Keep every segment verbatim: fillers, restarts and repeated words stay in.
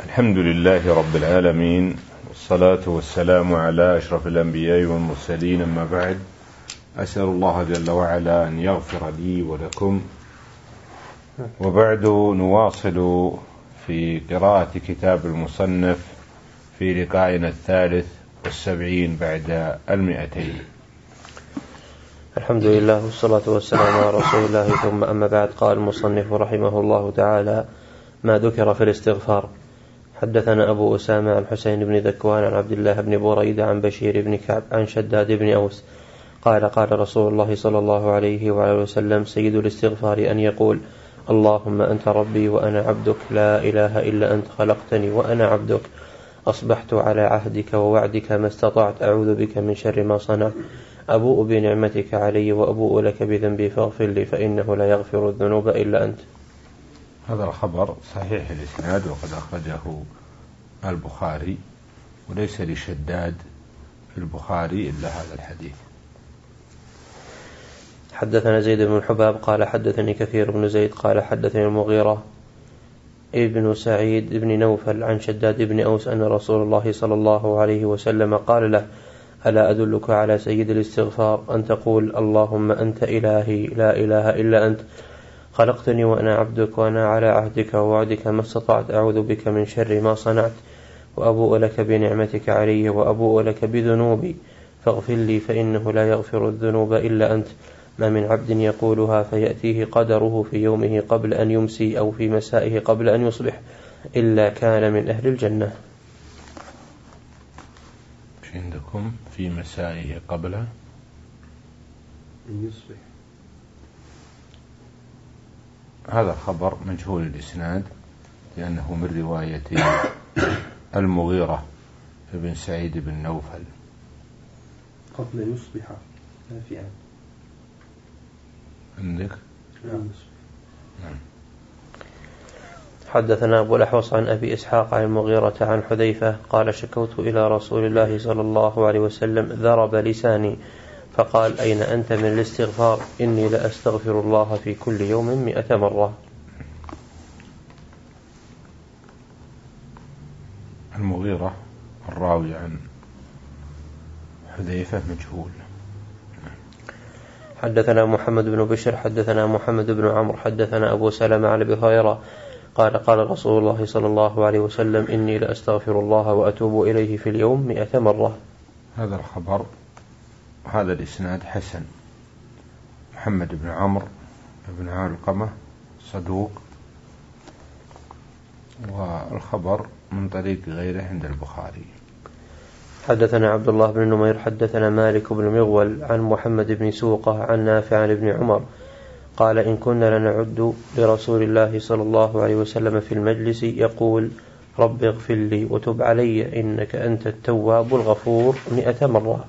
الحمد لله رب العالمين، والصلاة والسلام على أشرف الأنبياء والمرسلين، أما بعد. أسأل الله جل وعلا أن يغفر لي ولكم. وبعد نواصل في قراءة كتاب المصنف في لقائنا الثالث والسبعين بعد المئتين. الحمد لله والصلاة والسلام على رسول الله، ثم أما بعد. قال المصنف رحمه الله تعالى: ما ذكر في الاستغفار. حدثنا أبو أسامة عن حسين بن ذكوان عن عبد الله بن بريدة عن بشير بن كعب عن شداد بن أوس قال: قال رسول الله صلى الله عليه وعلى وسلم: سيد الاستغفار أن يقول: اللهم أنت ربي وأنا عبدك، لا إله إلا أنت، خلقتني وأنا عبدك، أصبحت على عهدك ووعدك ما استطعت، أعوذ بك من شر ما صنعت، أبوء بنعمتك علي وأبوء لك بذنبي فاغفر لي، فإنه لا يغفر الذنوب إلا أنت. هذا الخبر صحيح الإسناد، وقد أخرجه البخاري، وليس لشداد في البخاري إلا هذا الحديث. حدثنا زيد بن الحباب قال حدثني كثير بن زيد قال حدثني المغيرة ابن سعيد بن نوفل عن شداد بن أوس أن رسول الله صلى الله عليه وسلم قال له: ألا أدلك على سيد الاستغفار؟ أن تقول: اللهم أنت إلهي، لا إله إلا أنت، خلقتني وأنا عبدك، وأنا على عهدك ووعدك ما استطعت، أعوذ بك من شر ما صنعت، وأبوء لك بنعمتك علي وأبوء لك بذنوبي فاغفر لي، فإنه لا يغفر الذنوب إلا أنت. ما من عبد يقولها فيأتيه قدره في يومه قبل أن يمسي أو في مسائه قبل أن يصبح إلا كان من أهل الجنة. مش عندكم في مسائه قبل أن يصبح؟ هذا الخبر مجهول الإسناد، لأنه من رواية المغيرة بن سعيد بن نوفل. قبل يصبح نافعا عندك؟ نعم. حدثنا أبو الأحوص عن أبي إسحاق عن المغيرة عن حذيفة قال: شكوت إلى رسول الله صلى الله عليه وسلم ذرب لساني، فقال: أين أنت من الاستغفار؟ إني لأستغفر الله في كل يوم مئة مرة. المغيرة الراوي عن حذيفة مجهول. حدثنا محمد بن بشر حدثنا محمد بن عمرو حدثنا أبو سلمة عن أبي هريرة قال: قال رسول الله صلى الله عليه وسلم: إني لأستغفر الله وأتوب إليه في اليوم مئة مرة. هذا الخبر هذا الإسناد حسن. محمد بن عمرو بن علقمة صدوق، والخبر من طريق غيره عند البخاري. حدثنا عبد الله بن نمير حدثنا مالك بن مغول عن محمد بن سوقة عن نافع عن ابن عمر قال: إن كنا لنعد لرسول الله صلى الله عليه وسلم في المجلس يقول: رب اغفر لي وتب علي إنك أنت التواب الغفور مئة مرة.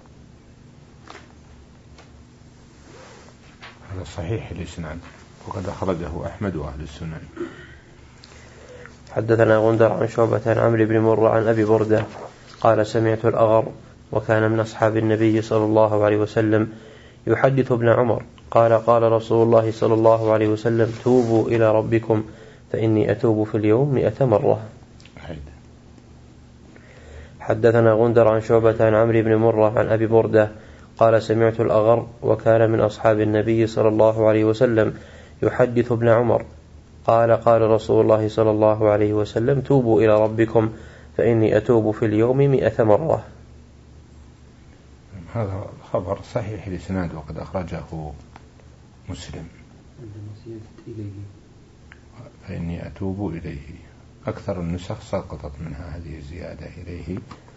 هذا صحيح الإسناد، وقد أخرجه أحمد وأهل السنن. حدثنا غندر عن شعبة عن عمرو بن مرة عن أبي بردة قال: سمعت الأغر وكان من أصحاب النبي صلى الله عليه وسلم يحدث ابن عمر قال: قال رسول الله صلى الله عليه وسلم: توبوا إلى ربكم فإني أتوب في اليوم مئة مرة. حدثنا غندر عن شعبة عن عمرو بن مرة عن أبي بردة قال: سمعت الأغر وكان من أصحاب النبي صلى الله عليه وسلم يحدث ابن عمر قال: قال رسول الله صلى الله عليه وسلم: توبوا إلى ربكم فإني أتوب في اليوم مئة مرة. هذا خبر صحيح الإسناد، وقد أخرجه مسلم. فإني أتوب إليه، أكثر النسخ سقطت منها هذه الزيادة إليه.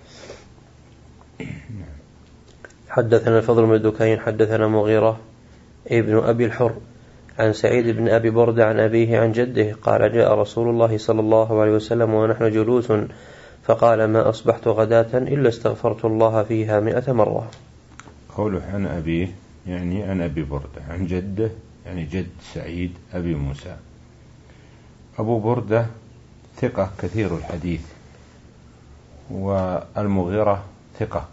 حدثنا الفضل بن دكين حدثنا مغيرة ابن أبي الحر عن سعيد بن أبي بردة عن أبيه عن جده قال: جاء رسول الله صلى الله عليه وسلم ونحن جلوس فقال: ما أصبحت غداة إلا استغفرت الله فيها مئة مرة. قوله عن أبيه يعني عن أبي بردة، عن جده يعني جد سعيد أبي موسى. أبو بردة ثقة كثير الحديث، والمغيرة ثقة،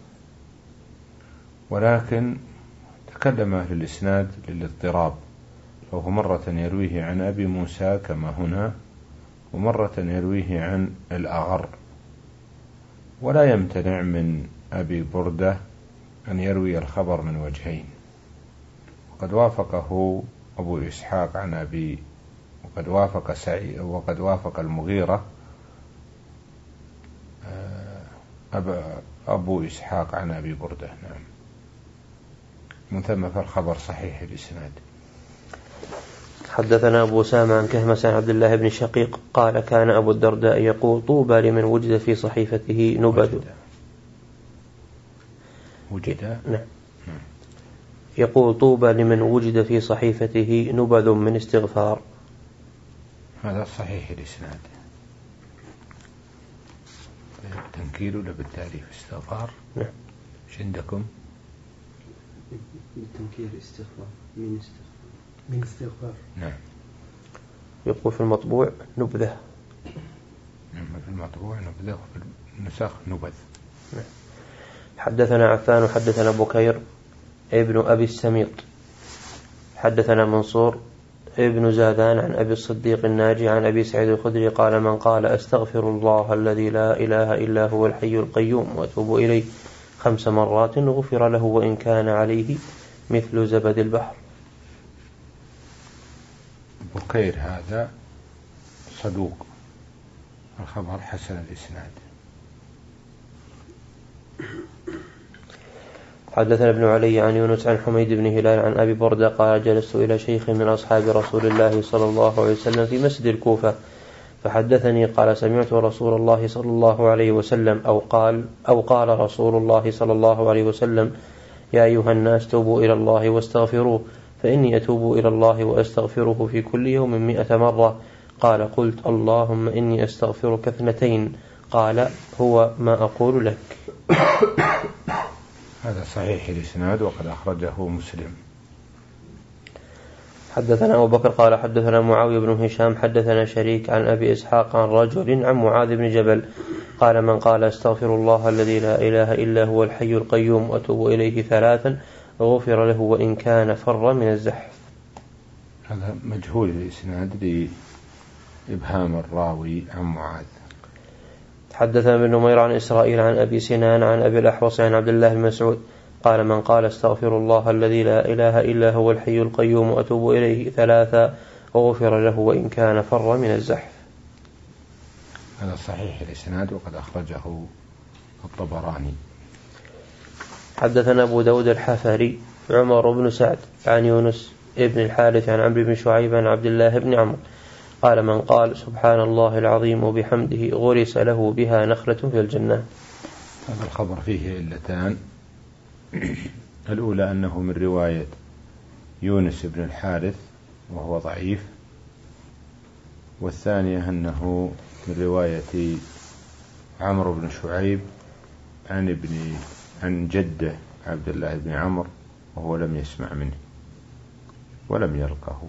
ولكن تكلم أهل الإسناد للاضطراب، فهو مرة يرويه عن أبي موسى كما هنا، ومرة يرويه عن الأغر. ولا يمتنع من أبي بردة أن يروي الخبر من وجهين، وقد وافقه أبو إسحاق عن أبي وقد وافق سعي وقد وافق المغيرة أبو إسحاق عن أبي بردة. نعم، من ثم فالخبر صحيح الإسناد. حدثنا أبو أسامة عن كهمس عن عبد الله بن شقيق قال كان أبو الدرداء يقول طوبى لمن وجد في صحيفته نبذ وجد, وجد. نعم. يقول طوبى لمن وجد في صحيفته نبذ من استغفار. هذا صحيح الإسناد. بالتنكير ولا بالتعريف؟ استغفار. نعم. ايش عندكم؟ بالتنكير استغفار من استغفار من استغفار. نعم. يقول في المطبوع نبذة. نعم، في المطبوع نبذة وفي النسخ نبذ. نعم. حدثنا عفان وحدثنا بكير ابن أبي السميط حدثنا منصور ابن زادان عن أبي الصديق الناجي عن أبي سعيد الخدري قال من قال أستغفر الله الذي لا إله إلا هو الحي القيوم وأتوب إليه خمس مرات غفر له وإن كان عليه مثل زبد البحر. بكير هذا صدوق، الخبر حسن الإسناد. حدثنا ابن علي عن يونس عن حميد بن هلال عن أبي بردة قال جلست إلى شيخ من أصحاب رسول الله صلى الله عليه وسلم في مسجد الكوفة فحدثني قال سمعت رسول الله صلى الله عليه وسلم أو قال أو قال رسول الله صلى الله عليه وسلم يا أيها الناس توبوا إلى الله واستغفروه فإني أتوب إلى الله وأستغفره في كل يوم مئة مرة. قال قلت اللهم إني أستغفرك اثنتين. قال هو ما أقول لك. هذا صحيح الإسناد وقد أخرجه مسلم. حدثنا أبو بكر قال حدثنا معاوية بن هشام حدثنا شريك عن أبي إسحاق عن رجل عن معاذ بن جبل قال من قال أستغفر الله الذي لا إله إلا هو الحي القيوم وأتوب إليه ثلاثا غفر له وإن كان فر من الزحف. هذا مجهول الإسناد لإبهام الراوي عن معاذ. حدثنا ابن نمير عن إسرائيل عن أبي سنان عن أبي الأحوص عن عبد الله بن مسعود قال من قال استغفر الله الذي لا إله إلا هو الحي القيوم وأتوب إليه ثلاثا وغفر له وإن كان فر من الزحف. هذا صحيح الإسناد وقد أخرجه الطبراني. حدثنا أبو داود الحفري عمر بن سعد عن يونس ابن الحارث عن عمرو بن شعيب عن عبد الله بن عمرو قال من قال سبحان الله العظيم وبحمده غرس له بها نخلة في الجنة. هذا الخبر فيه علتان، الأولى أنه من رواية يونس بن الحارث وهو ضعيف، والثانية أنه من رواية عمرو بن شعيب عن ابن عن جده عبد الله بن عمرو وهو لم يسمع منه ولم يلقه.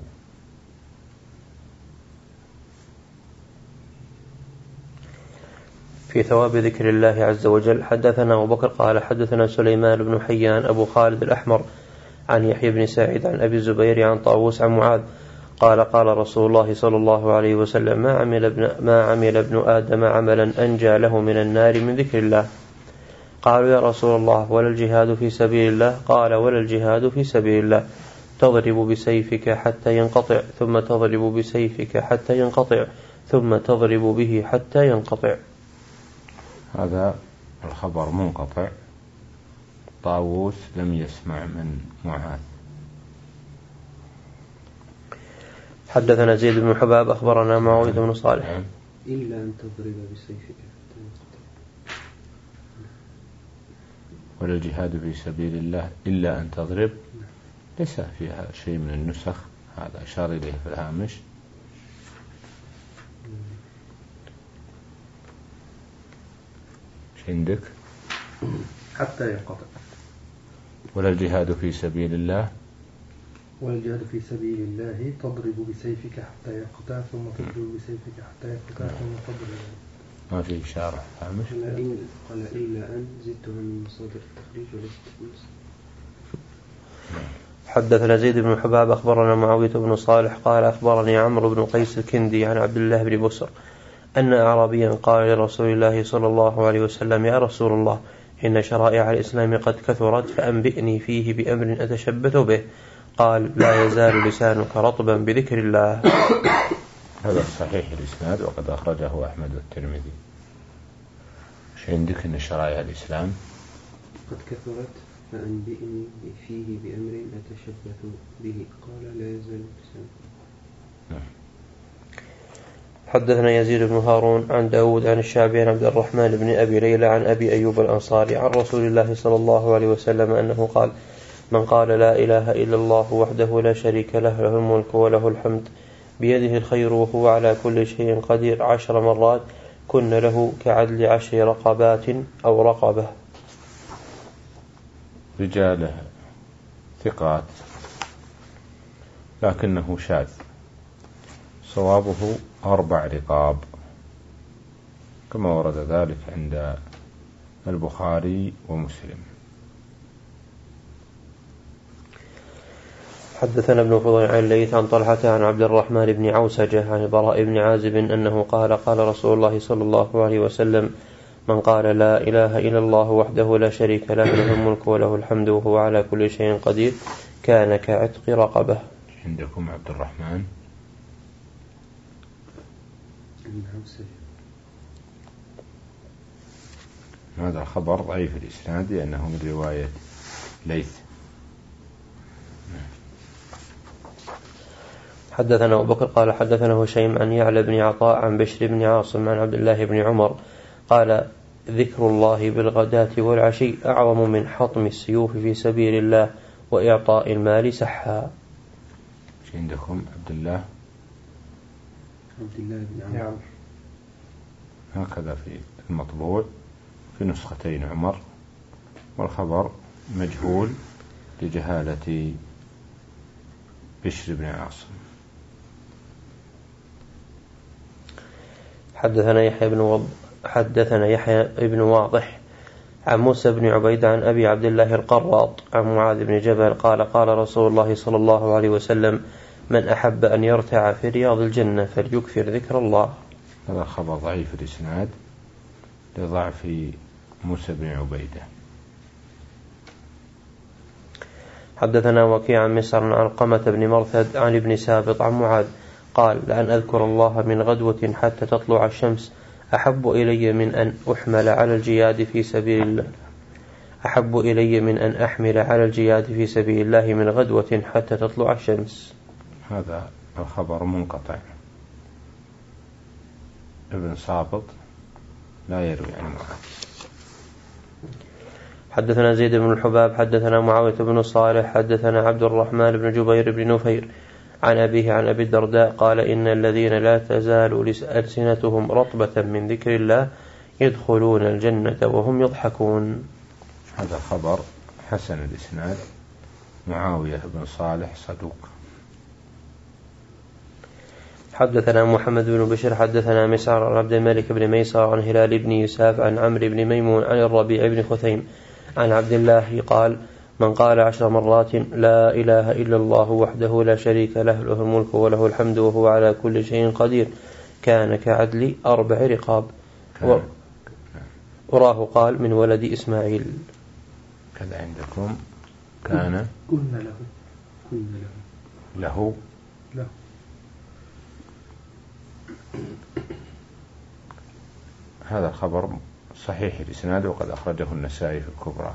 في ثواب ذكر الله عز وجل. حدثنا أبو بكر قال حدثنا سليمان بن حيان أبو خالد الأحمر عن يحيى بن سعيد عن أبي الزبير عن طاووس عن معاذ قال قال رسول الله صلى الله عليه وسلم ما عمل ابن, ما عمل ابن آدم عملا أنجى له من النار من ذكر الله. قالوا يا رسول الله ولا الجهاد في سبيل الله؟ قال ولا الجهاد في سبيل الله تضرب بسيفك حتى ينقطع ثم تضرب بسيفك حتى ينقطع ثم تضرب به حتى ينقطع. هذا الخبر منقطع، طاووس لم يسمع من معاذ. حدثنا زيد بن حباب أخبرنا معاوية بن صالح إلا أن تضرب بسيفك ولا الجهاد في سبيل الله إلا أن تضرب، ليس فيها شيء من النسخ، هذا أشار إليه في الهامش. ايش عندك؟ حتى ينقطع. ولا الجهاد في سبيل الله ولا الجهاد في سبيل الله تضرب بسيفك حتى ينقطع ثم تضرب بسيفك حتى ينقطع ثم تضرب. ما في إشارة هامش. قال إلا أن زدتها من مصادر التخريج وليست. حدثنا زيد بن حباب أخبرنا معاوية بن صالح قال أخبرني عمرو بن قيس الكندي عن عبد الله بن بسر أن أعرابيا قال لرسول الله صلى الله عليه وسلم: يا رسول الله، إن شرائع الإسلام قد كثرت، فأنبئني فيه بأمر أتشبث به. قال: لا يزال لسانك رطبا بذكر الله. هذا صحيح الإسناد وقد أخرجه أحمد والترمذي. مش عندك أن شرائع الإسلام قد كثرت فأنبئني فيه بأمر أتشبث به. قال: لا يزال لسانك. نعم. حدثنا يزيد بن هارون عن داود عن الشعبي عن عبد الرحمن بن أبي ليلى عن أبي أيوب الأنصاري عن رسول الله صلى الله عليه وسلم أنه قال: من قال لا إله إلا الله وحده لا شريك له، له الملك وله الحمد، بيده الخير وهو على كل شيء قدير، عشر مرات، كن له كعدل عشر رقبات أو رقبة. رجاله ثقات لكنه شاذ، صوابه أربع رقاب كما ورد ذلك عند البخاري ومسلم. حدثنا ابن فضيل عن الليث عن طلحة عن عبد الرحمن بن عوسجة عن البراء بن عازب أنه قال: قال رسول الله صلى الله عليه وسلم: من قال لا إله إلا الله وحده لا شريك له، له الملك وله الحمد وهو على كل شيء قدير، كان كعتق رقبة. عندكم عبد الرحمن هذا خبر ضعيف الإسناد لأنه من رواية ليث. حدثنا أبو بكر قال حدثنا هشيم عن يعلى بن عطاء عن بشر بن عاصم عن عبد الله بن عمر قال: ذكر الله بالغداة والعشي أعظم من حطم السيوف في سبيل الله وإعطاء المال سحا. عندكم عبد الله عبد الله بن عمر هكذا في المطبوع في نسختين عمر، والخبر مجهول لجهالة بشر بن عاصم. حدثنا يحيى بن وض... حدثنا يحيى بن واضح عن موسى بن عبيد عن أبي عبد الله القراط عن معاذ بن جبل قال: قال رسول الله صلى الله عليه وسلم: من أحب أن يرتع في رياض الجنة فليكثر ذكر الله. هذا خبر ضعيف الإسناد لضعف موسى بن عبيدة. حدثنا وكيع عن مسعر عن علقمة بن مرثد عن ابن سابط عن معاذ قال: لأن أذكر الله من غدوة حتى تطلع الشمس أحب إلي من أن أحمل على الجياد في سبيل الله أحب إلي من أن أحمل على الجياد في سبيل الله من غدوة حتى تطلع الشمس. هذا الخبر منقطع، ابن سابط لا يروي عن معاذ. حدثنا زيد بن الحباب حدثنا معاوية بن صالح حدثنا عبد الرحمن بن جبير بن نفير عن أبيه عن أبي الدرداء قال: إن الذين لا تزال ألسنتهم رطبة من ذكر الله يدخلون الجنة وهم يضحكون. هذا خبر حسن الإسناد، معاوية بن صالح صدوق. حدثنا محمد بن بشر حدثنا مسعر عن عبد الملك بن ميسر عن هلال بن يساف عن عمرو بن ميمون عن الربيع بن خثيم عن عبد الله قال: من قال عشر مرات لا إله إلا الله وحده لا شريك له، له الملك وله الحمد وهو على كل شيء قدير، كان كعدل أربع رقاب. وراه قال: من ولد إسماعيل. كذا عندكم كان قلنا له قلنا له له له هذا الخبر صحيح الإسناد وقد أخرجه النسائي في الكبرى.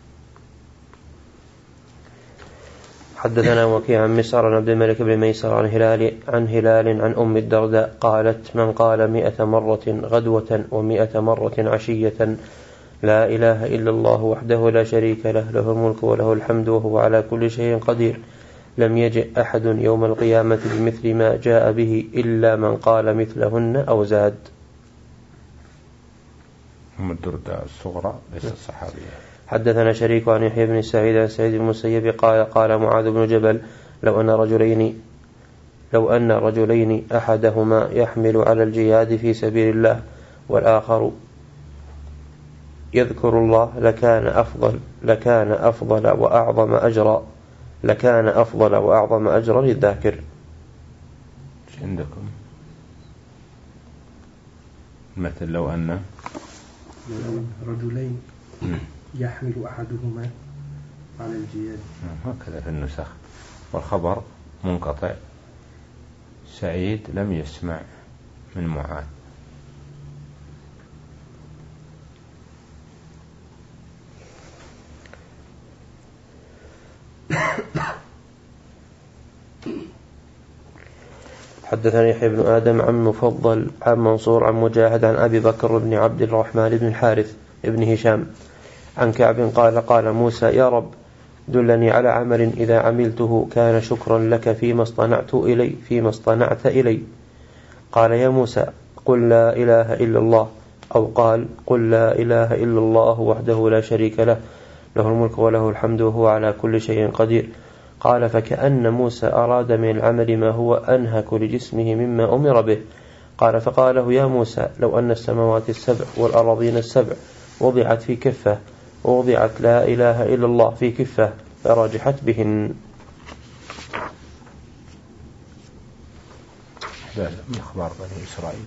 حدثنا وكيع عن مسعر عن عبد الملك بن ميسر عن هلال عن هلال عن أم الدرداء قالت: من قال مئة مرة غدوة ومئة مرة عشية لا إله إلا الله وحده لا شريك له، له الملك وله الحمد وهو على كل شيء قدير، لم يجئ أحد يوم القيامة بمثل ما جاء به إلا من قال مثلهن أو زاد. أم الدرداء الصغرى ليست صحابية. حدثنا شريك عن يحيى بن سعيد عن سعيد المسيب قال: قال معاذ بن جبل: لو أن رجلين لو أن رجلين أحدهما يحمل على الجهاد في سبيل الله والآخر يذكر الله لكان أفضل لكان أفضل وأعظم أجرا لكان أفضل وأعظم أجرا للذاكر. عندكم مثل لو أن رجلين يحمل أحدهما على الجياد. هكذا في النسخ. والخبر منقطع. سعيد لم يسمع من معاذ. حدثني يحيى بن آدم عن مفضل عن منصور عن مجاهد عن أبي بكر بن عبد الرحمن بن الحارث بن هشام عن كعب قال قال موسى يا رب دلني على عمل إذا عملته كان شكرا لك فيما اصطنعت إلي فيما اصطنعت إلي. قال يا موسى قل لا إله إلا الله، أو قال قل لا إله إلا الله وحده لا شريك له له الملك وله الحمد وهو على كل شيء قدير. قال فكأن موسى أراد من العمل ما هو أنهك لجسمه مما أمر به. قال فقاله يا موسى لو أن السماوات السبع والأراضين السبع وضعت في كفة ووضعت لا إله إلا الله في كفة فرجحت بهن. من أخبار بني إسرائيل.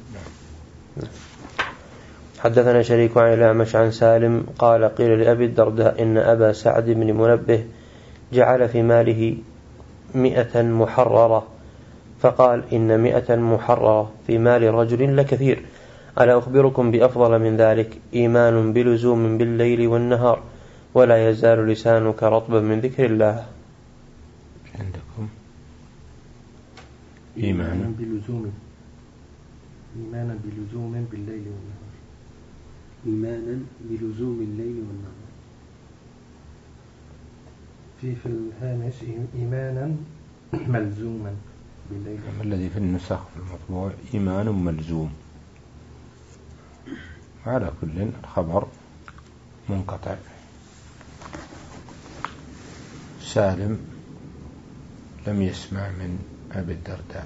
حدثنا شريك عن الأعمش عن سالم قال قيل لأبي الدرداء إن أبا سعد بن منبه جعل في ماله مئة محررة، فقال إن مئة محررة في مال رجل لكثير، ألا أخبركم بأفضل من ذلك؟ إيمان بلزوم بالليل والنهار ولا يزال لسانك رطبا من ذكر الله. عندكم إيمان بلزوم إيمانا بلزوم بالليل والنهار إيمانا بلزوم الليل والنهار. في في الهامش إيمانا ملزوما بالليل. الذي في النسخ في المطبوع إيمان ملزوم. على كل الخبر منقطع. سالم لم يسمع من أبي الدرداء.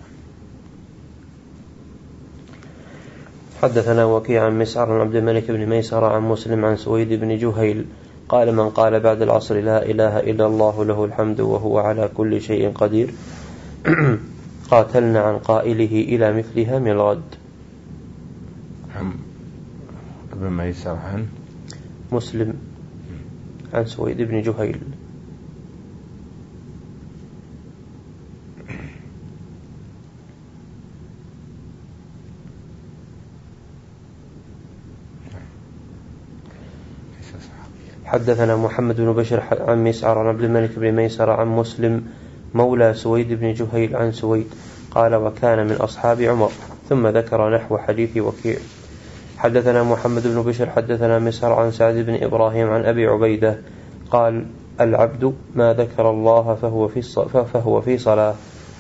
حدثنا وكيع عن مسعر عن عبد الملك بن ميسر عن مسلم عن سويد بن جهيل قال من قال بعد العصر لا إله إلا الله له الحمد وهو على كل شيء قدير قاتلنا عن قائله إلى مثلها من الغد. عن ابن ميسر عن مسلم عن سويد بن جهيل. حدثنا محمد بن بشر عن مسعر عن عبد الملك بن ميسر عن مسلم مولى سويد بن جهيل عن سويد قال وكان من أصحاب عمر، ثم ذكر نحو حديث وكيع. حدثنا محمد بن بشر حدثنا مسعر عن سعد بن إبراهيم عن أبي عبيدة قال العبد ما ذكر الله فهو في فهو في صلاة.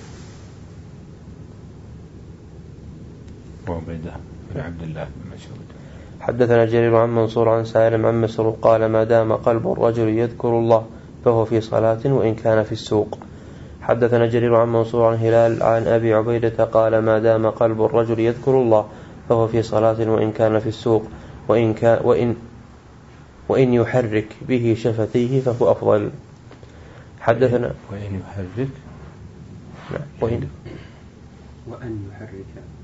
عبيدة بن عبد الله بن مسعود. حدثنا جرير عن منصور عن سالم عن مسروق قال ما دام قلب الرجل يذكر الله فهو في صلاة وإن كان في السوق. حدثنا جرير عن منصور عن هلال عن أبي عبيدة قال ما دام قلب الرجل يذكر الله فهو في صلاة وإن كان في السوق وإن, كان وإن, وإن يحرك به شفتيه فهو أفضل. حدثنا وإن يحرك وإن وأن يحرك.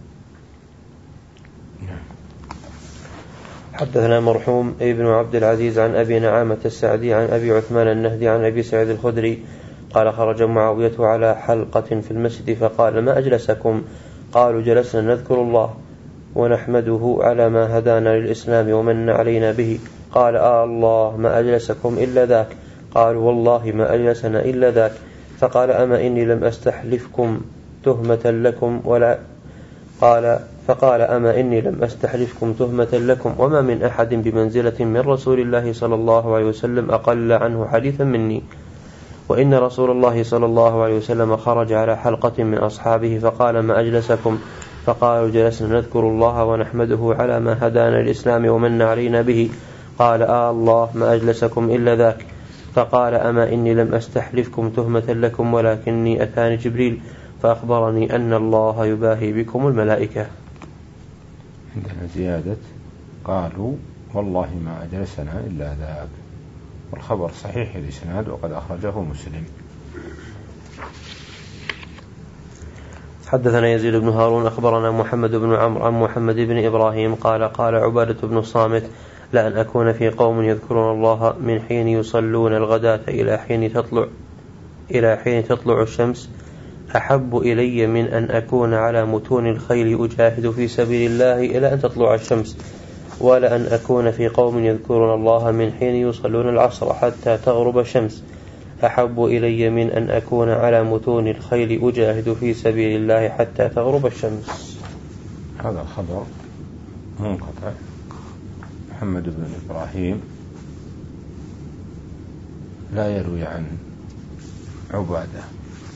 حدثنا مرحوم ابن عبد العزيز عن أبي نعامة السعدي عن أبي عثمان النهدي عن أبي سعيد الخدري قال خرج معاوية على حلقة في المسجد فقال ما أجلسكم؟ قالوا جلسنا نذكر الله ونحمده على ما هدانا للإسلام ومن علينا به. قال آه الله ما أجلسكم إلا ذاك. قالوا والله ما أجلسنا إلا ذاك. فقال أما إني لم أستحلفكم تهمة لكم ولا قال فقال أما إني لم أستحلفكم تهمة لكم وما من أحد بمنزلة من رسول الله صلى الله عليه وسلم أقل عنه حديثا مني. وإن رسول الله صلى الله عليه وسلم خرج على حلقة من أصحابه فقال ما أجلسكم؟ فقالوا جلسنا نذكر الله ونحمده على ما هدانا الإسلام ومن علينا به. قال آه الله ما أجلسكم إلا ذاك. فقال أما إني لم أستحلفكم تهمة لكم ولكني أتاني جبريل فأخبرني أن الله يباهي بكم الملائكة. عندنا زيادة قالوا والله ما أجلسنا إلا ذاك، والخبر صحيح الإسناد وقد أخرجه مسلم. حدثنا يزيد بن هارون أخبرنا محمد بن عمرو عن محمد بن إبراهيم قال قال عبادة بن الصامت لأن أكون في قوم يذكرون الله من حين يصلون الغداة إلى حين تطلع إلى حين تطلع الشمس أحب إلي من أن أكون على متون الخيل أجاهد في سبيل الله إلى أن تطلع الشمس، ولا أن أكون في قوم يذكرون الله من حين يصلون العصر حتى تغرب الشمس أحب إلي من أن أكون على متون الخيل أجاهد في سبيل الله حتى تغرب الشمس. هذا الخبر منقطع. محمد بن إبراهيم لا يروي عن عبادة.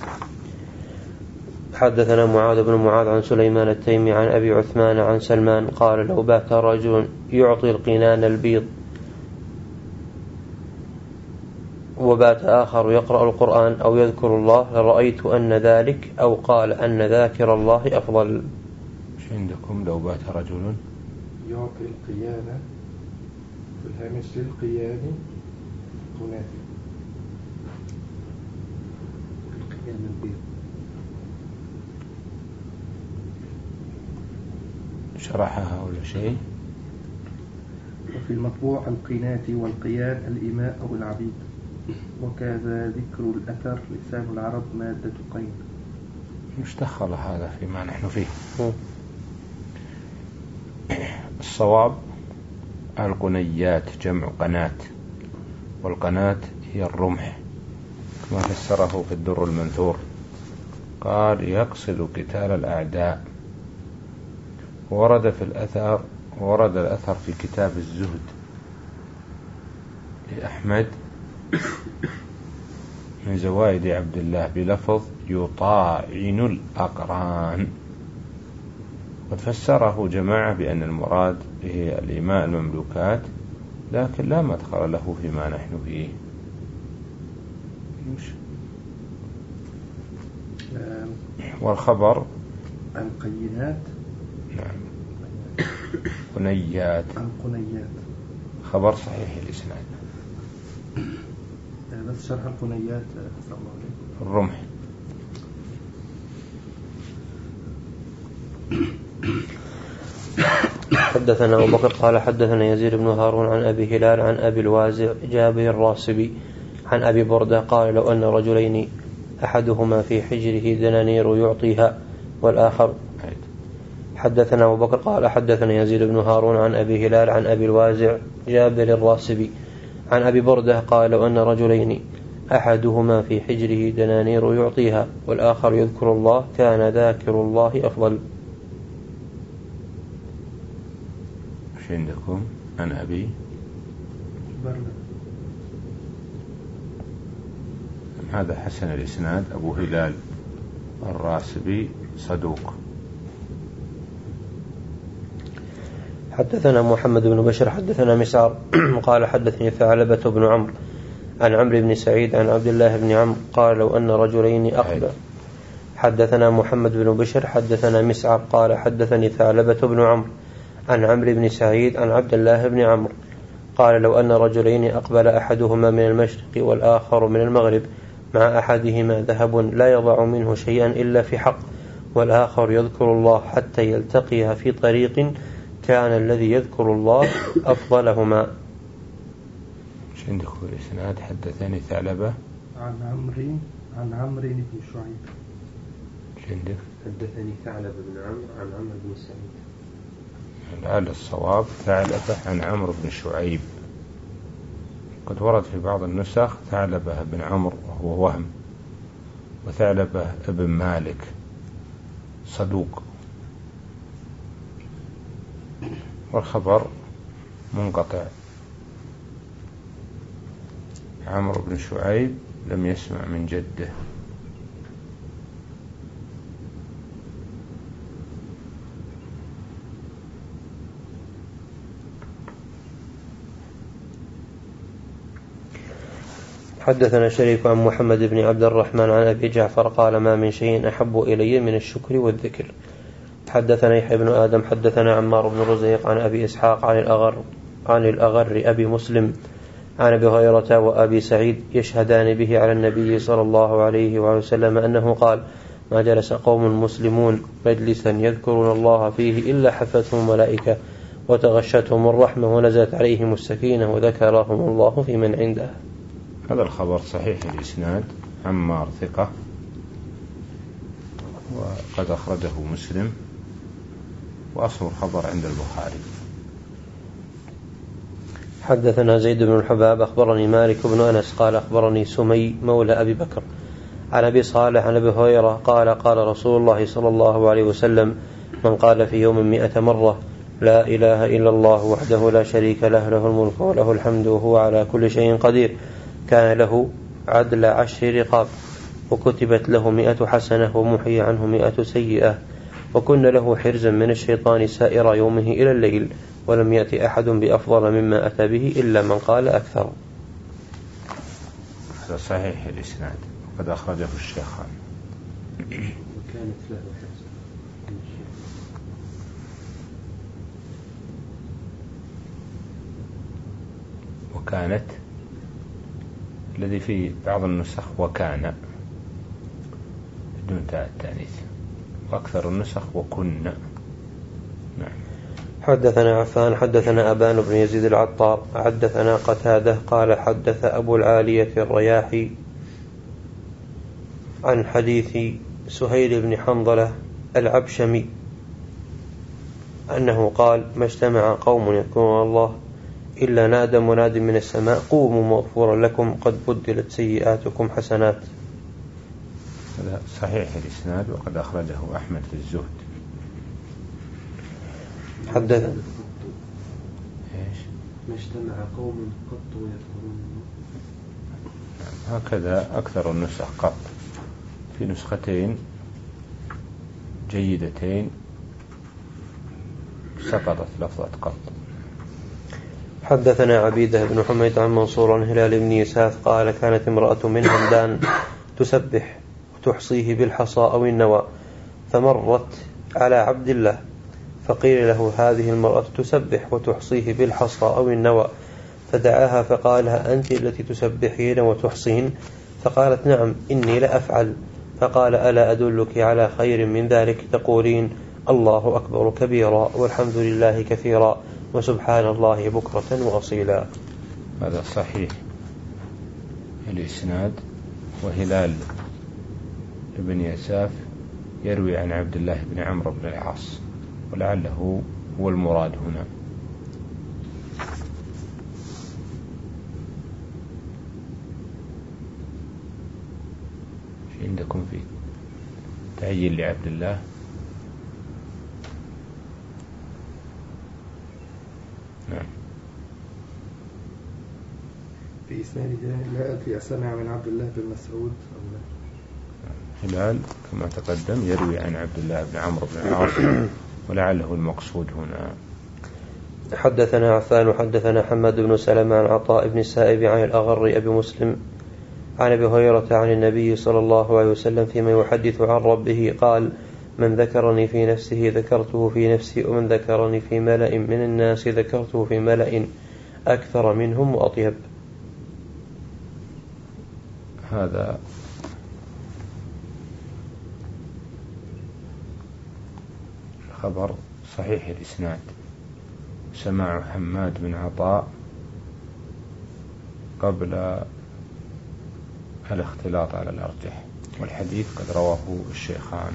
حدثنا معاذ بن معاذ عن سليمان التيمي عن أبي عثمان عن سلمان قال لو بات رجل يعطي القنان البيض وبات آخر يقرأ القرآن أو يذكر الله لرأيت أن ذلك أو قال أن ذاكر الله أفضل. مش عندكم لو بات رجل يعطي القيان في الهامش للقيان قناه القيان البيض شرحها ولا شيء؟ وفي المطبوع القنات والقيان الإماء أو العبيد، وكذا ذكر الأثر لسان العرب مادة قين. مش دخل هذا فيما نحن فيه. الصواب القنيات جمع قناة، والقناة هي الرمح كما فسره في الدر المنثور، قال يقصد قتال الأعداء. ورد في الأثر ورد الأثر في كتاب الزهد لأحمد من زوائد عبد الله بلفظ يطاعن الأقران، قد فسره جماعة بأن المراد هي الإماء المملوكات، لكن لا مدخل له فيما نحن فيه. والخبر عن قينات نعم قنيات عن قنيات خبر صحيح الإسناد. بس شرح القنيات الرمح. حدثنا أبو بكر قال حدثنا يزيد بن هارون عن أبي هلال عن أبي الوازع جابر الراسبي عن أبي بردة قال لو أن رجلين أحدهما في حجره دنانير يعطيها والآخر. حدثنا أبو بكر قال حدثنا يزيد بن هارون عن أبي هلال عن أبي الوازع جابر الراسبي عن أبي بردة قال لو أن رجلين أحدهما في حجره دنانير يعطيها والآخر يذكر الله كان ذاكر الله أفضل. مش عندكم عن أبي بردة؟ هذا حسن الإسناد. أبو هلال الراسبي صدوق. حدثنا محمد بن بشر حدثنا مسعر قال حدثني ثعلبة بن عمرو عن عمرو بن سعيد عن عبد الله بن عمرو قال لو أن رجلين أقبل. حدثنا محمد بن بشر حدثنا مسعر قال حدثني ثعلبة بن عمرو عن عمرو بن سعيد عن عبد الله بن عمرو قال لو أن رجلين أقبل أحدهما من المشرق والآخر من المغرب مع أحدهما ذهب لا يضع منه شيئا إلا في حق والآخر يذكر الله حتى يلتقيها في طريق كان الذي يذكر الله أفضلهما. مش عندكم الإسناد؟ حدثني ثعلبة عن عمرو عن عمرو بن شعيب. مش عندك؟ حدثني ثعلبة بن عمرو عن عمرو بن سعيد. لعل الصواب ثعلبة عن عمرو بن شعيب. قد ورد في بعض النسخ ثعلبة بن عمرو وهو وهم، وثعلبة ابن مالك صدوق، والخبر منقطع. عمرو بن شعيب لم يسمع من جده. حدثنا شريك عن محمد بن عبد الرحمن عن أبي جعفر قال ما من شيء أحب إلي من الشكر والذكر. حدثنا يحيى بن آدم حدثنا عمار بن رزيق عن أبي إسحاق عن الأغر عن الأغر أبي مسلم عن أبي هريرة وأبي سعيد يشهدان به على النبي صلى الله عليه وسلم أنه قال ما جلس قوم مسلمون مجلسا يذكرون الله فيه إلا حفتهم الملائكة وتغشتهم الرحمة ونزلت عليهم السكينة وذكرهم الله في من عنده. هذا الخبر صحيح الإسناد، عمار ثقة وقد أخرجه مسلم، وأصل الخبر عند البخاري. حدثنا زيد بن الحباب أخبرني مالك بن أنس قال أخبرني سمي مولى أبي بكر عن أبي صالح عن أبي هريرة قال قال رسول الله صلى الله عليه وسلم: من قال في يوم مئة مرة لا إله إلا الله وحده لا شريك له له الملك وله الحمد وهو على كل شيء قدير كان له عدل عشر رقاب وكتبت له مئة حسنة ومحي عنه مئة سيئة وكن له حرزا من الشيطان سائر يومه إلى الليل ولم يأتي أحد بأفضل مما أتى به إلا من قال أكثر. هذا صحيح الإسناد وقد أخرجه الشيخان. وكانت له حرزا وكانت الذي في بعض النسخ وكان بدون تاء التانيث، وأكثر النسخ وكن. نعم. حدثنا عفان حدثنا أبان بن يزيد العطار حدثنا قتادة قال حدث أبو العالية الرياحي عن حديث سهيل بن حنظلة العبشمي أنه قال: ما اجتمع قوم يذكرون الله إلا نادى مناد من السماء: قوموا مغفورا لكم قد بدلت سيئاتكم حسنات. هذا صحيح الإسناد وقد أخرجه أحمد في الزهد. حدث إيش؟ ما اجتمع قوم قط يذكرون الله. هكذا أكثر النسخ قط، في نسختين جيدتين سقطت لفظة قط. حدثنا عبيدة بن حميد عن منصور عن هلال بن يساف قال: كانت امرأة من همدان تسبح وتحصيه بالحصى أو النوى، فمرت على عبد الله فقيل له: هذه المرأة تسبح وتحصيه بالحصى أو النوى، فدعاها فقالها: أنت التي تسبحين وتحصين؟ فقالت: نعم إني لأفعل. فقال: ألا أدلك على خير من ذلك؟ تقولين الله أكبر كبيرا والحمد لله كثيرا وسبحان الله بكرة وأصيلا. هذا صحيح الإسناد. وهلال بن يساف يروي عن عبد الله بن عمرو بن العاص، ولعله هو المراد هنا. في عندكم في تعيين لعبد الله؟ نعم. في إسناده لا أدري أسمع من عبد الله بن مسعود أو لا. هلال كما تقدم يروي عن عبد الله بن عمرو بن العاص، ولعله المقصود هنا. حدثنا عفان حدثنا حماد بن سلمة عن عطاء بن السائب عن الأغر أبي مسلم عن أبي هريرة عن النبي صلى الله عليه وسلم فيما يحدث عن ربه قال: من ذكرني في نفسه ذكرته في نفسي، ومن ذكرني في ملأ من الناس ذكرته في ملأ أكثر منهم وأطيب. هذا خبر صحيح الإسناد، سماع حماد بن عطاء قبل الاختلاط على الأرجح، والحديث قد رواه الشيخان.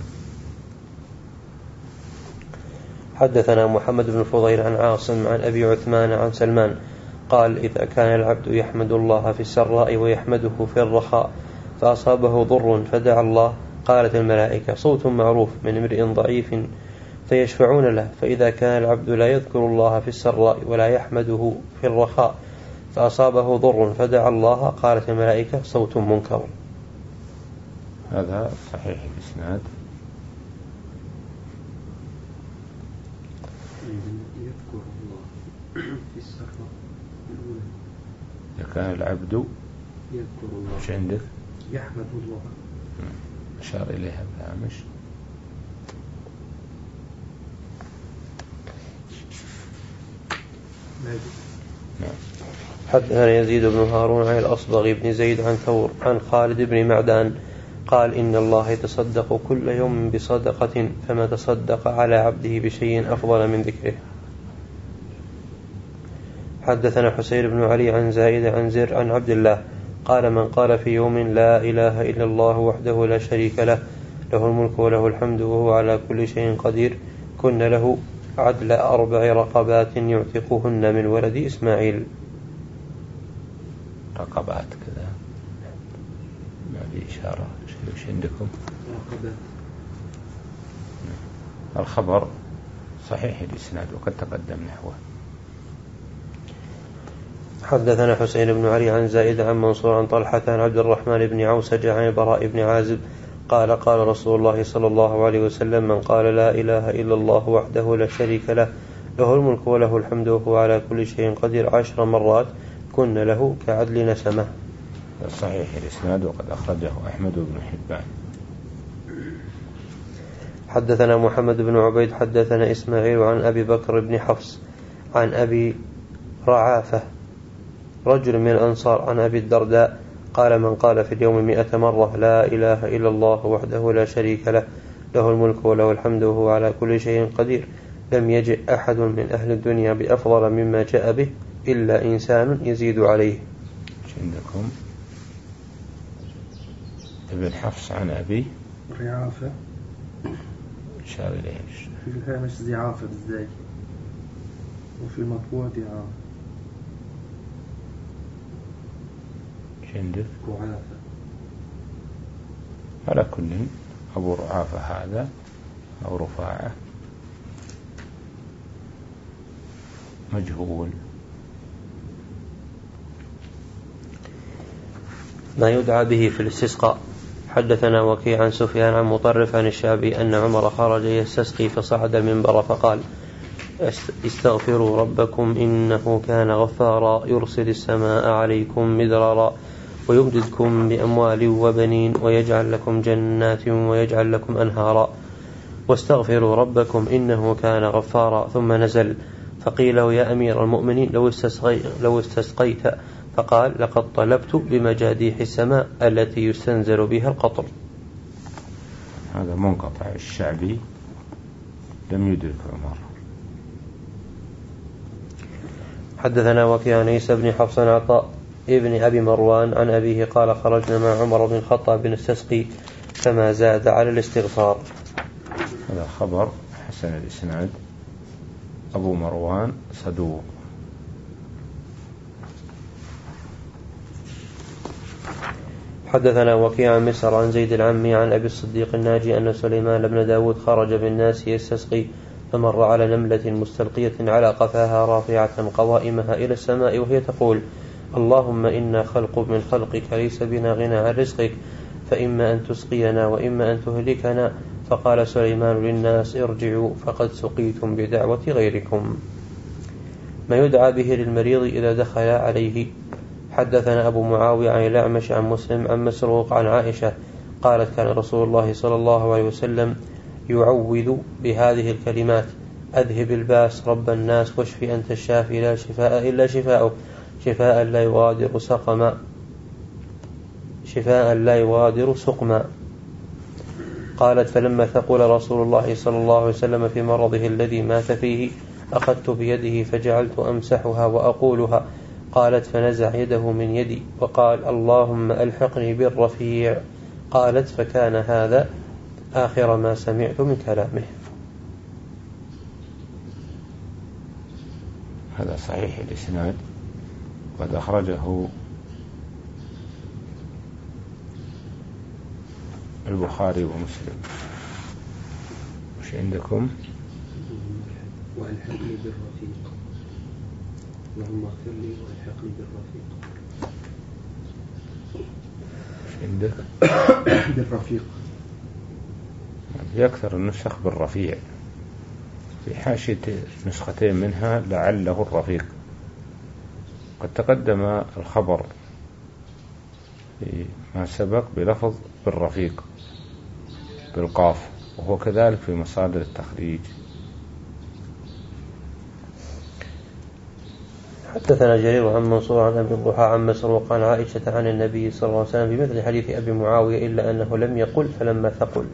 حدثنا محمد بن فضيل عن عاصم عن أبي عثمان عن سلمان قال: إذا كان العبد يحمد الله في السراء ويحمده في الرخاء فأصابه ضر فدعا الله، قالت الملائكة: صوت معروف من امرئ ضعيف، فيشفعون له. فإذا كان العبد لا يذكر الله في السراء ولا يحمده في الرخاء فأصابه ضر فدعا الله، قالت الملائكة: صوت منكر. هذا صحيح الإسناد. يذكر الله في السراء الأولى. إذا كان العبد يذكر الله، مش عندك؟ يحمد الله، أشار إليها بالهامش. نعم. حدثنا يزيد بن هارون عن الأصبغ بن زيد عن ثور عن خالد بن معدان قال إن الله يتصدق كل يوم بصدقة فما تصدق على عبده بشيء أفضل من ذكره. حدثنا حسين بن علي عن زائد عن زر عن عبد الله قال من قال في يوم لا إله إلا الله وحده لا شريك له له الملك وله الحمد وهو على كل شيء قدير كن له عدل أربع رقبات يعتقهن من ولد إسماعيل. رقبات كذا ما في إشارة وش عندكم؟ رقبات. الخبر صحيح الإسناد وقد تقدم نحوه. حدثنا حسين بن علي عن زائد عن منصور عن طلحة عن عبد الرحمن بن عوسج عن البراء بن عازب قال قال رسول الله صلى الله عليه وسلم من قال لا إله إلا الله وحده لا شريك له له الملك وله الحمد وهو على كل شيء قدير عشر مرات كن له كعدل نسمة. صحيح الإسناد وقد أخرجه أحمد بن حبان. حدثنا محمد بن عبيد حدثنا إسماعيل عن أبي بكر بن حفص عن أبي رعافة رجل من الأنصار عن أبي الدرداء قال من قال في اليوم مئة مرة لا إله إلا الله وحده لا شريك له له الملك وله الحمد وهو على كل شيء قدير لم يجئ أحد من أهل الدنيا بأفضل مما جاء به إلا إنسان يزيد عليه. عندكم ابن حفص عن أبي رعافة شار إليه في الهامش زعافة بالزاي وفي المطبوع دعافة. عندك رعافة على كل أبو رعافة هذا أو رفاعة مجهول. ما يدعى به في الاستسقاء. حدثنا وكيع عن سفيان عن مطرف عن الشعبي أن عمر خرج يستسقي فصعد المنبر فقال استغفروا ربكم إنه كان غفارا يرسل السماء عليكم مدرارا ويمددكم بأموال وبنين ويجعل لكم جنات ويجعل لكم أنهارا واستغفروا ربكم إنه كان غفارا. ثم نزل فقيل يا أمير المؤمنين لو, استسقي لو استسقيت فقال لقد طلبت بمجاديح السماء التي يستنزل بها القطر. هذا منقطع الشعبي لم يدرك عمر. حدثنا وكيع عن عيسى بن حفص عن عطاء ابن أبي مروان عن أبيه قال خرجنا مع عمر بن الخطاب نستسقي فما زاد على الاستغفار. هذا خبر حسن الإسناد أبو مروان صدوق. حدثنا وكيع عن مسر عن زيد العمي عن أبي الصديق الناجي أن سليمان بن داود خرج بالناس يستسقي فمر على نملة مستلقية على قفاها رافعة قوائمها إلى السماء وهي تقول اللهم إنا خلق من خلقك ليس بنا غنى عن رزقك فإما أن تسقينا وإما أن تهلكنا. فقال سليمان للناس ارجعوا فقد سقيتم بدعوة غيركم. ما يدعى به للمريض إذا دخل عليه. حدثنا أبو معاوية عن الأعمش عن مسلم عن مسروق عن عائشة قالت كان رسول الله صلى الله عليه وسلم يعوذ بهذه الكلمات أذهب الباس رب الناس واشف أنت الشافي لا شفاء إلا شفاؤك شفاء لا يغادر سقما شفاء لا يغادر سقما. قالت فلما ثقل رسول الله صلى الله عليه وسلم في مرضه الذي مات فيه أخذت بيده فجعلت أمسحها وأقولها. قالت فنزع يده من يدي وقال اللهم ألحقني بالرفيع. قالت فكان هذا آخر ما سمعت من كلامه. هذا صحيح الإسناد قد أخرجه البخاري ومسلم. وش عندكم؟ وألحقني بالرفيق اللهم اغفر لي وألحقني بالرفيق. وش عندك؟ بالرفيق يكثر النسخ بالرفيع في حاشية نسختين منها لعله الرفيق. قد تقدم الخبر في ما سبق بلفظ بالرفيق بالقاف وهو كذلك في مصادر التخريج. حدثنا جرير عن منصور عن أبي الضحى عن مسروق عن عائشة عن النبي صلى الله عليه وسلم بمثل حديث أبي معاوية إلا أنه لم يقل فلما ثقل.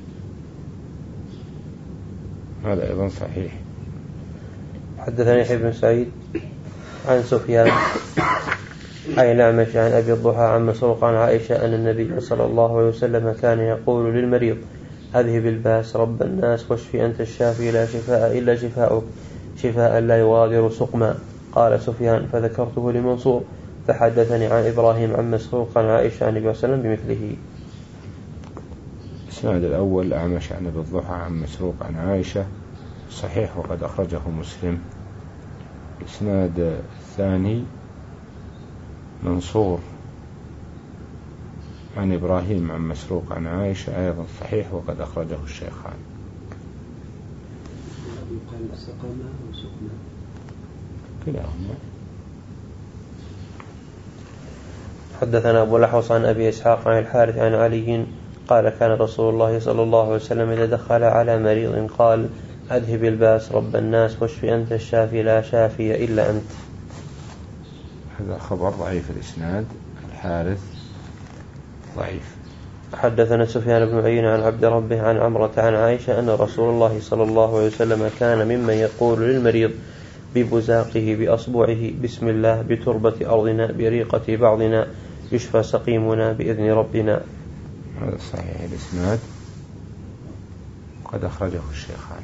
هذا أيضا صحيح. حدثني يحيى بن سعيد عن سفيان أي الأعمش عن أبي الضحى عن مسروق عن عائشة أن النبي صلى الله عليه وسلم كان يقول للمريض أذهب الباس رب الناس واشفي أنت الشافي لا شفاء إلا شفاؤك شفاء لا يغادر سقما. قال سفيان فذكرته لمنصور فحدثني عن إبراهيم عن مسروق عن عائشة عن النبي صلى الله عليه وسلم بمثله. الإسناد الأول أعمش عن أبي الضحى عن مسروق عن عائشة صحيح وقد أخرجه مسلم. الإسناد الثاني منصور عن إبراهيم عن مسروق عن عائشة أيضا صحيح وقد أخرجه الشيخان. يقال سقما وسقما كلاهما. حدثنا أبو الأحوص عن أبي إسحاق عن الحارث عن علي قال كان رسول الله صلى الله عليه وسلم إذا دخل على مريض قال أذهب الباس رب الناس واشفي أنت الشافي لا شافي إلا أنت. هذا خبر ضعيف الإسناد. الحارث ضعيف. حدثنا سفيان بن عيينة عن عبد ربه عن عمرة عن عائشة أن رسول الله صلى الله عليه وسلم كان ممن يقول للمريض ببزاقه بأصبعه بسم الله بتربة أرضنا بريقة بعضنا يشفى سقيمنا بإذن ربنا. هذا صحيح الإسناد قد أخرجه الشيخان.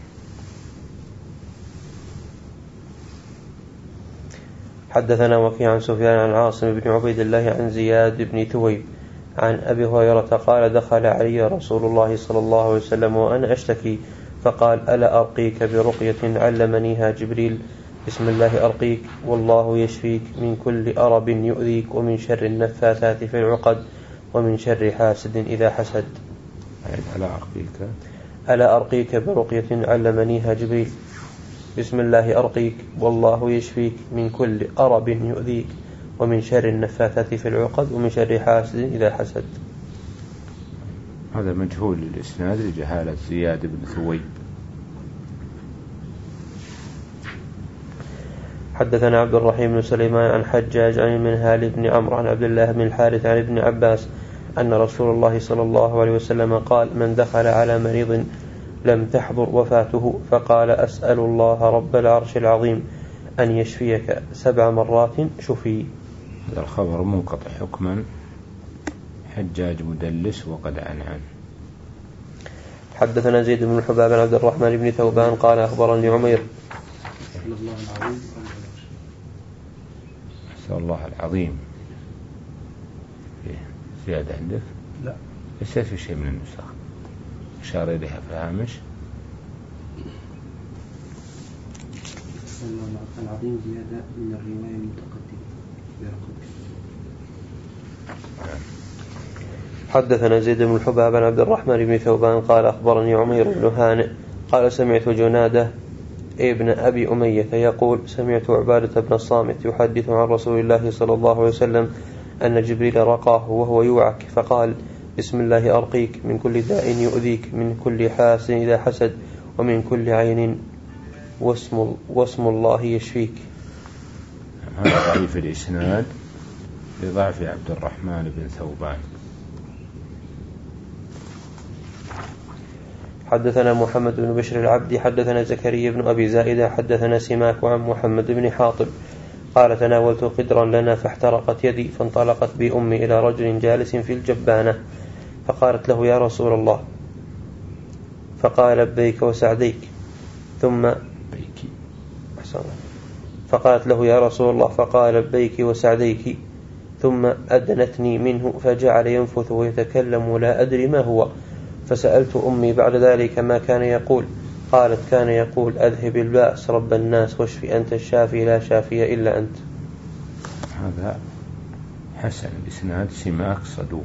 حدثنا وكيع عن سفيان عن عاصم بن عبيد الله عن زياد بن ثويب عن أبي هريرة قال دخل علي رسول الله صلى الله عليه وسلم وأنا أشتكي فقال ألا أرقيك برقية علمنيها جبريل بسم الله أرقيك والله يشفيك من كل أرب يؤذيك ومن شر النفاثات في العقد ومن شر حاسد إذا حسد. ألا أرقيك ألا أرقيك برقية علمنيها جبريل بسم الله أرقيك والله يشفيك من كل أرب يؤذيك ومن شر النفاثات في العقد ومن شر حاسد إذا حسد. هذا مجهول للإسناد لجهالة زياد بن ثويب. حدثنا عبد الرحيم بن سليمان عن حجاج عن المنهال بن عمرو عن عبد الله بن الحارث عن ابن عباس أن رسول الله صلى الله عليه وسلم قال من دخل على مريض لم تحضر وفاته فقال أسأل الله رب العرش العظيم أن يشفيك سبع مرات شفي. هذا الخبر منقطع حكما. حجاج مدلس وقد عنعن. حدثنا زيد بن الحباب عن عبد الرحمن بن ثوبان قال أخبرني عمير أسأل الله العظيم أسأل الله العظيم. زيادة عندك؟ لا ليس في شيء من النسخ أشار إليها في الهامش. أسأل الله العظيم زيادة من الرواية المتقدمة برقم. حدثنا زيد بن الحباب عن عبد الرحمن بن ثوبان قال أخبرني عمير بن هانئ قال سمعت جنادة ابن أبي أمية يقول سمعت عبادة بن الصامت يحدث عن رسول الله صلى الله عليه وسلم أن جبريل رقاه وهو يوعك فقال بسم الله أرقيك من كل داء يؤذيك من كل حاسد إذا حسد ومن كل عين واسم, واسم الله يشفيك. هذا ضعيف الإسناد لضعف عبد الرحمن بن ثوبان. حدثنا محمد بن بشر العبدي حدثنا زكريا بن أبي زائدة حدثنا سماك عن محمد بن حاطب قال تناولت قدرا لنا فاحترقت يدي فانطلقت بأمي إلى رجل جالس في الجبانة فقالت له يا رسول الله فقال لبيك وسعديك ثم فقالت له يا رسول الله فقال لبيك وسعديك ثم أدنتني منه فجعل ينفث ويتكلم لا أدري ما هو فسألت أمي بعد ذلك ما كان يقول قالت كان يقول أذهب البأس رب الناس واشفي أنت الشافي لا شافي إلا أنت. هذا حسن الإسناد سماك صدوق.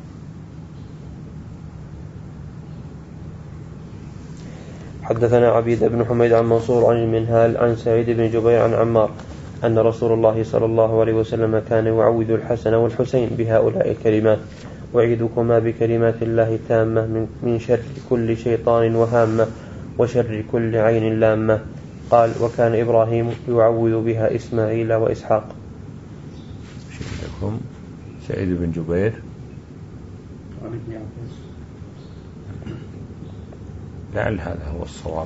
حدثنا عبيد بن حميد عن منصور عن المنهال عن سعيد بن جبير عن عمار أن رسول الله صلى الله عليه وسلم كان يعوذ الحسن والحسين بهؤلاء الكلمات وعيدكما بكلمات الله تامة من شر كل شيطان وهامة وشر كل عين لامة قال وكان إبراهيم يعوذ بها إسماعيل وإسحاق. شيخكم سعيد بن جبير عن ابن عباس. لعل هذا هو الصواب،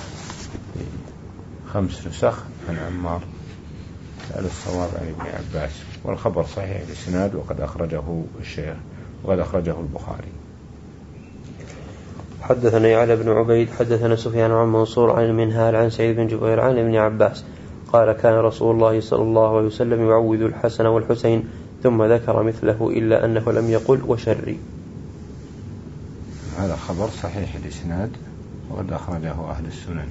خمس نسخ عن عمار، لعل الصواب عن ابن عباس، والخبر صحيح الإسناد وقد أخرجه الشيخ وقد أخرجه البخاري. حدثنا يعلى بن عبيد حدثنا سفيان عن منصور عن المنهال عن سعيد بن جبير عن ابن عباس قال كان رسول الله صلى الله عليه وسلم يعوذ الحسن والحسين ثم ذكر مثله إلا أنه لم يقل وشري. هذا خبر صحيح الإسناد وقد أخرجه أهل السنن.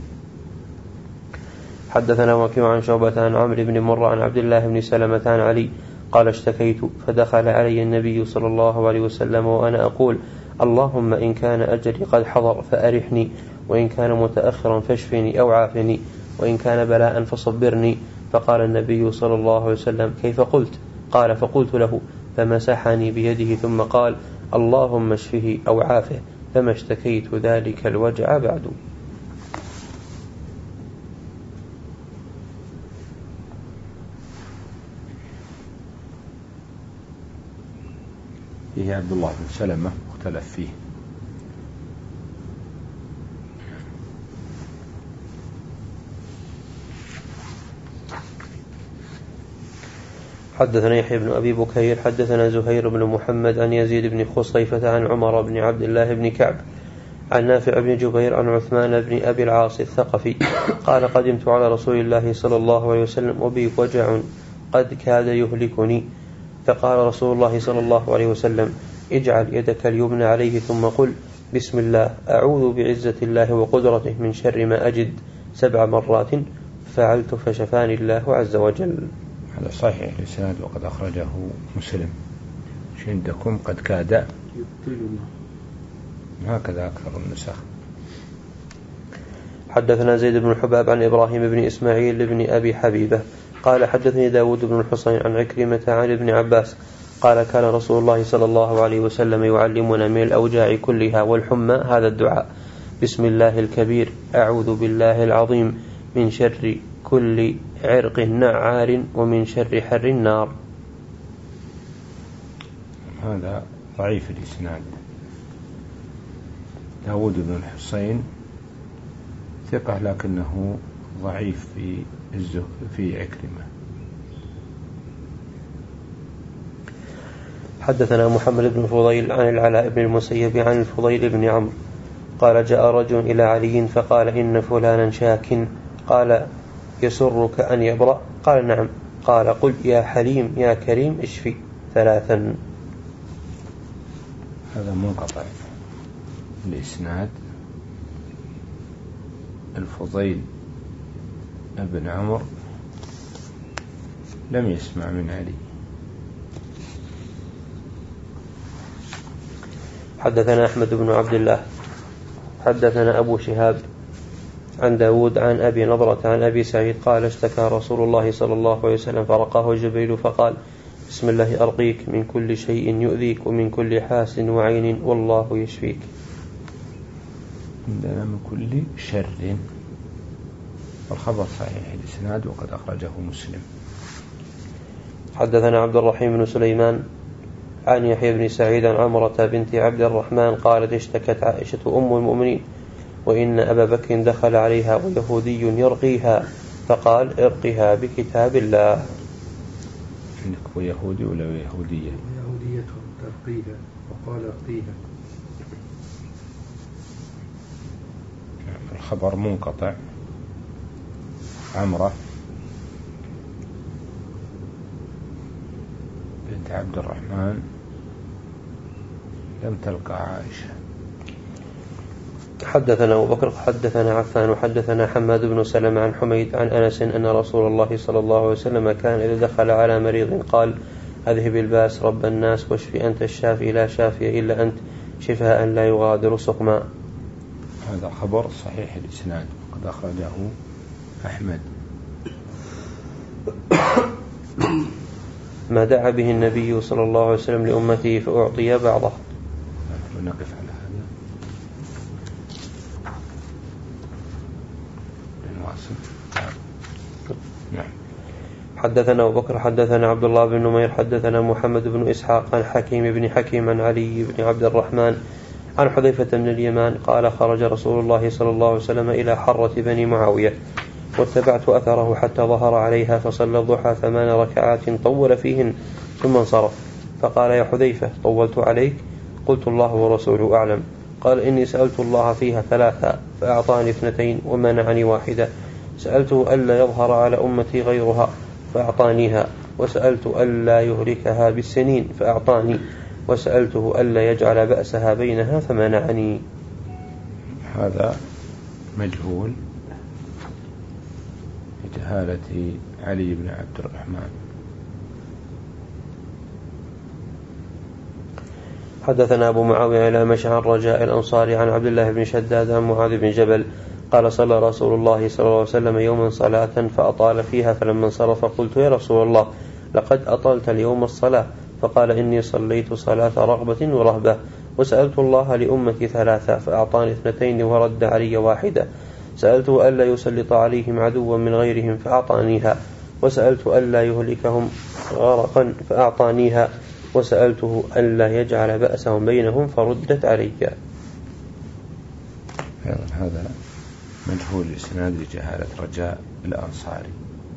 حدثنا وكيع عن شعبة عن عمرو بن مرة عن عبد الله بن سلمة عن علي قال اشتكيت فدخل علي النبي صلى الله عليه وسلم وأنا أقول اللهم إن كان أجلي قد حضر فأرحني، وإن كان متأخرا فاشفني أو عافني، وإن كان بلاء فصبرني. فقال النبي صلى الله عليه وسلم كيف قلت؟ قال فقلت له فمسحني بيده ثم قال اللهم اشفه أو عافه، فما اشتكيت ذلك الوجع بعد. فيه عبد الله بن سلمة مختلف فيه. حدثنا يحيى بن أبي بكير حدثنا زهير بن محمد عن يزيد بن خصيفة عن عمر بن عبد الله بن كعب عن نافع بن جبير عن عثمان بن أبي العاص الثقفي قال قدمت على رسول الله صلى الله عليه وسلم وبي وجع قد كاد يهلكني، فقال رسول الله صلى الله عليه وسلم اجعل يدك اليمنى عليه ثم قل بسم الله أعوذ بعزة الله وقدرته من شر ما أجد سبع مرات، فعلت فشفاني الله عز وجل. هذا صحيح الإسناد وقد أخرجه مسلم. عندكم قد كاد يبطلني، هكذا أكثر النسخ. حدثنا زيد بن الحباب عن إبراهيم بن إسماعيل بن أبي حبيبة قال حدثني داود بن الحصين عن عكرمة عن ابن عباس قال كان رسول الله صلى الله عليه وسلم يعلمنا من الأوجاع كلها والحمى هذا الدعاء بسم الله الكبير أعوذ بالله العظيم من شر كل عرق نعار ومن شر حر النار. هذا ضعيف الإسناد. داود بن الحصين ثقة لكنه ضعيف في في عكرمة. حدثنا محمد بن فضيل عن العلاء بن المسيب عن الفضيل بن عمرو قال جاء رجل إلى علي فقال إن فلانا شاك، قال يسرك أن يبرأ؟ قال نعم. قال قل يا حليم يا كريم اشفي ثلاثا. هذا منقطع الإسناد. الفضيل ابن عمرو لم يسمع من علي. حدثنا أحمد بن عبد الله حدثنا أبو شهاب عن داود عن أبي نضرة عن أبي سعيد قال اشتكى رسول الله صلى الله عليه وسلم فرقاه جبريل فقال بسم الله أرقيك من كل شيء يؤذيك ومن كل حاسد وعين والله يشفيك. عندنا من كل شر، والخبر صحيح الإسناد وقد أخرجه مسلم. حدثنا عبد الرحيم بن سليمان عن يحيى بن سعيد عن عمرة بنت عبد الرحمن قالت اشتكت عائشة أم المؤمنين وإن أبا بكر دخل عليها ويهودي يرقيها فقال ارقها بكتاب الله. عندك ويهودي ولا يهودية؟ يهودية ترقيها وقال ارقيها. الخبر منقطع. عمرة بنت عبد الرحمن لم تلقى عائشة. حدثنا أبو بكر حدثنا عفان وحدثنا حماد بن سلمة عن حميد عن أنس أن رسول الله صلى الله عليه وسلم كان إذا دخل على مريض قال أذهب الباس رب الناس واشفي أنت الشافي لا شافي إلا أنت شفاء لا يغادر سقما. هذا خبر صحيح الإسناد وقد أخرجه أحمد. ما دعا به النبي صلى الله عليه وسلم لأمته فأعطي بعضه. ونقف على هذا نواصل. نعم. حدثنا أبو بكر حدثنا عبد الله بن نمير حدثنا محمد بن إسحاق عن حكيم بن حكيم عن علي بن عبد الرحمن عن حذيفة بن اليمان قال خرج رسول الله صلى الله عليه وسلم إلى حرة بني معاوية واتبعت أثره حتى ظهر عليها فصلى الضحى ثمان ركعات طول فيهن ثم انصرف فقال يا حذيفة طولت عليك؟ قلت الله ورسوله أعلم. قال إني سألت الله فيها ثلاثة فأعطاني اثنتين ومنعني واحدة. سألته ألا يظهر على أمتي غيرها فأعطانيها وسألت ألا يهلكها بالسنين فأعطاني وسألته ألا يجعل بأسها بينها فمنعني. هذا مجهول جهالة علي بن عبد الرحمن. حدثنا أبو معاوية إلى مشعر رجاء الأنصاري عن عبد الله بن شداد عن معاذ بن جبل قال صلى رسول الله صلى الله عليه وسلم يوما صلاة فأطال فيها فلما انصرف قلت يا رسول الله لقد أطلت اليوم الصلاة فقال إني صليت صلاة رغبة ورهبة وسألت الله لأمتي ثلاثة فأعطاني اثنتين ورد علي واحدة. سألته ألا يسلط عليهم عدوا من غيرهم فأعطانيها وسألت ألا يهلكهم غرقا فأعطانيها وسألته ألا يجعل بأسهم بينهم فردت علي. هذا مجهول الإسناد لجهالة رجاء الأنصاري.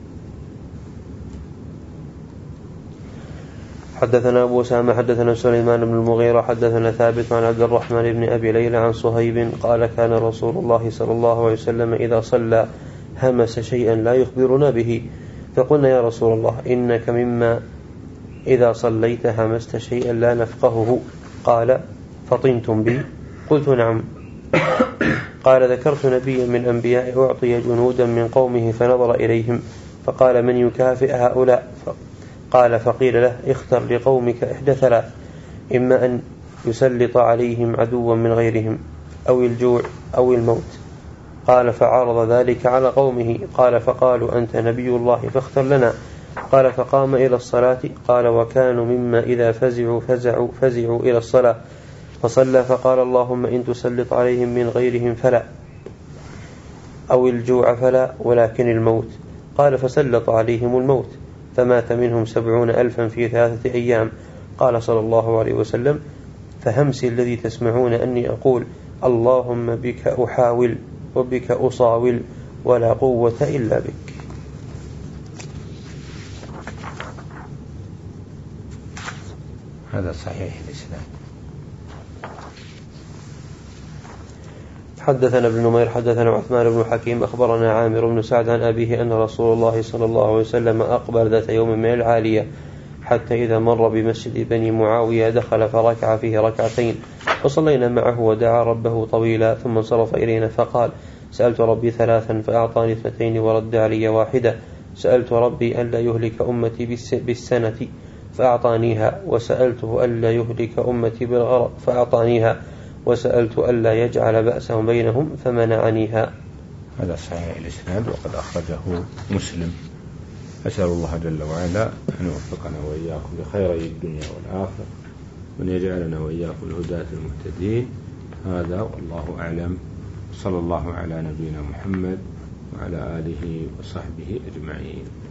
حدثنا أبو أسامة حدثنا سليمان بن المغيرة حدثنا ثابت عن عبد الرحمن بن أبي ليلى عن صهيب قال كان رسول الله صلى الله عليه وسلم إذا صلى همس شيئا لا يخبرنا به فقلنا يا رسول الله إنك مما إذا صليت همست شيئا لا نفقهه قال فطنتم بي؟ قلت نعم. قال ذكرت نبيا من أنبياء أعطي جنودا من قومه فنظر إليهم فقال من يكافئ هؤلاء؟ قال فقيل له اختر لقومك إحدى ثلاث إما أن يسلط عليهم عدوا من غيرهم أو الجوع أو الموت. قال فعرض ذلك على قومه قال فقالوا أنت نبي الله فاختر لنا. قال فقام إلى الصلاة قال وكانوا مما إذا فزعوا فزعوا فزعوا إلى الصلاة فصلى فقال اللهم إن تسلط عليهم من غيرهم فلا أو الجوع فلا ولكن الموت. قال فسلط عليهم الموت فمات منهم سبعون ألفا في ثلاثة أيام. قال صلى الله عليه وسلم فهمسي الذي تسمعون أني أقول اللهم بك أحاول وبك أصاول ولا قوة إلا بك. هذا صحيح الإسلام. حدثنا ابن نمير حدثنا عثمان بن حكيم أخبرنا عامر بن سعد عن أبيه أن رسول الله صلى الله عليه وسلم أقبل ذات يوم من العالية حتى إذا مر بمسجد بني معاوية دخل فركع فيه ركعتين فصلينا معه ودعا ربه طويلا ثم انصرف إلينا فقال سألت ربي ثلاثا فأعطاني اثنتين ورد علي واحدة. سألت ربي ألا يهلك أمتي بالسنة فأعطانيها وسألته ألا يهلك أمتي بالغرق فأعطانيها وسألت ألا يجعل بأسهم بينهم فمنعنيها. هذا صحيح الإسناد وقد أخرجه مسلم. أسأل الله جل وعلا أن يوفقنا وإياكم لخيري الدنيا والآخرة وأن يجعلنا وإياكم الهداة المهتدين. هذا والله أعلم. صلى الله على نبينا محمد وعلى آله وصحبه أجمعين.